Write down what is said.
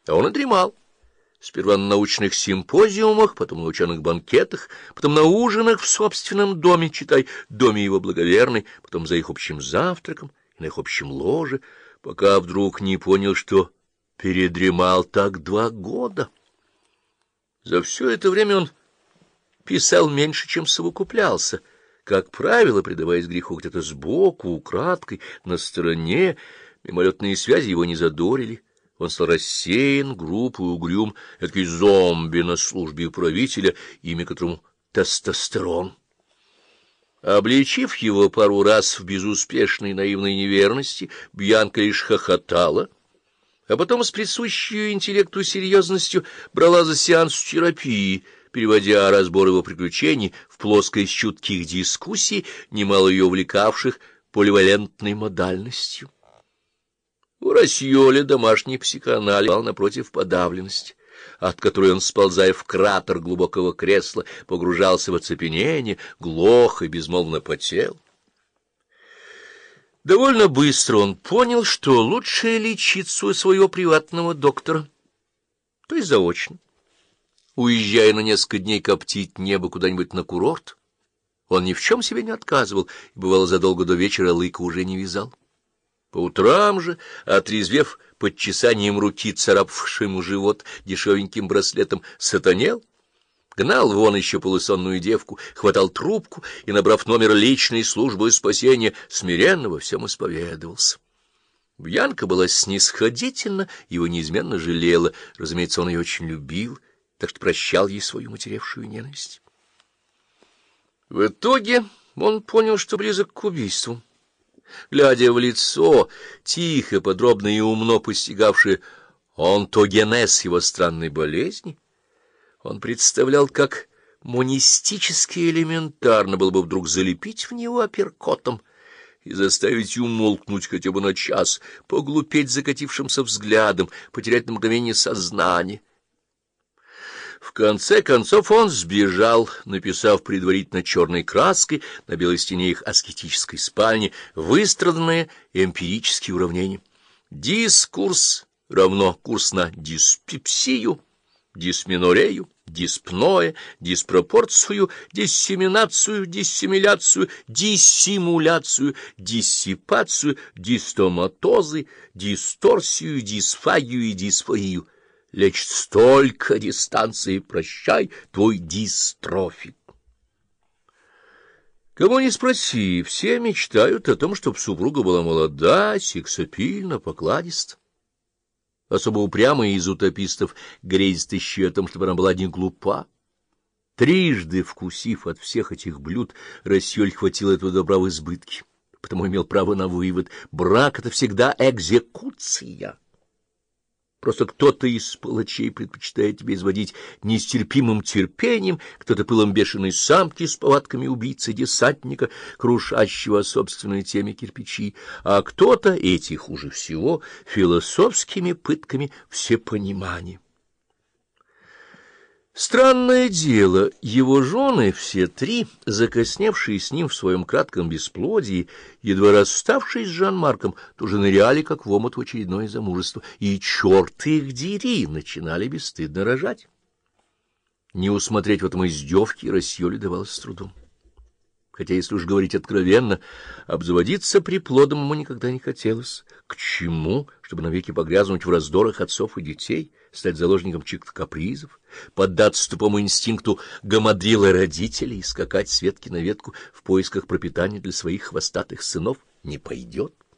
А он и дремал. Сперва на научных симпозиумах, потом на ученых банкетах, потом на ужинах в собственном доме, читай, доме его благоверной, потом за их общим завтраком и на их общем ложе, пока вдруг не понял, что передремал так 2 года. За все это время он писал меньше, чем совокуплялся, как правило, предаваясь греху где-то сбоку, украдкой, на стороне. Мимолетные связи его не задорили. Он стал рассеян, груб и угрюм, эдакий зомби на службе у правителя, имя которому тестостерон. Обличив его пару раз в безуспешной наивной неверности, Бьянка лишь хохотала, а потом с присущей интеллекту серьезностью брала за сеанс терапии, переводя разбор его приключений в плоскость чутких дискуссий, немало ее увлекавших поливалентной модальностью. У Рассьоля домашний психоанализ был напротив подавленности, от которой он, сползая в кратер глубокого кресла, погружался в оцепенение, глох и безмолвно потел. Довольно быстро он понял, что лучше лечиться у своего приватного доктора, то есть заочно. Уезжая на несколько дней коптить небо куда-нибудь на курорт, он ни в чем себе не отказывал, и, бывало, задолго до вечера лыка уже не вязал. По утрам же, отрезвев под чесанием руки, царапавшему живот дешевеньким браслетом, сатанел, гнал вон еще полусонную девку, хватал трубку и, набрав номер личной службы спасения, смиренно во всем исповедовался. Бьянка была снисходительна, его неизменно жалела, разумеется, он ее очень любил, так что прощал ей свою матеревшую ненависть. В итоге он понял, что близок к убийству. Глядя в лицо, тихо, подробно и умно постигавшее онтогенез его странной болезни, он представлял, как монистически элементарно было бы вдруг залепить в него апперкотом и заставить умолкнуть хотя бы на час, поглупеть закатившимся взглядом, потерять на мгновение сознание. В конце концов он сбежал, написав предварительно черной краской на белой стене их аскетической спальни выстраданное эмпирические уравнения. Дискурс равно курс на диспепсию, дисменорею, диспное, диспропорцию, диссеминацию, диссимиляцию, диссимуляцию, диссипацию, дистоматозы, дисторсию, дисфагию и дисфорию. Лечит столько дистанции, прощай, твой дистрофик. Кого ни спроси, все мечтают о том, чтобы супруга была молода, сексапильна, покладиста. Особо упрямые из утопистов грезят еще о том, чтобы она была не глупа. Трижды вкусив от всех этих блюд, Рассьоль хватило этого добра в избытке, потому имел право на вывод: брак — это всегда экзекуция. Просто кто-то из палачей предпочитает тебя изводить нестерпимым терпением, кто-то пылом бешеной самки с повадками убийцы-десантника, крушащего о собственной теме кирпичи, а кто-то, эти хуже всего, философскими пытками всепонимания. Странное дело, его жены, все 3, закосневшие с ним в своем кратком бесплодии, едва расставшись с Жан-Марком, тоже ныряли, как в омут, в очередное замужество, и, черт их дери, начинали бесстыдно рожать. Не усмотреть в этом издевки Рассьолю давалось с трудом. Хотя, если уж говорить откровенно, обзаводиться приплодом ему никогда не хотелось. К чему? Чтобы навеки погрязнуть в раздорах отцов и детей, стать заложником чьих-то капризов, поддаться тупому инстинкту гамадрила родителей и скакать с ветки на ветку в поисках пропитания для своих хвостатых сынов не пойдет.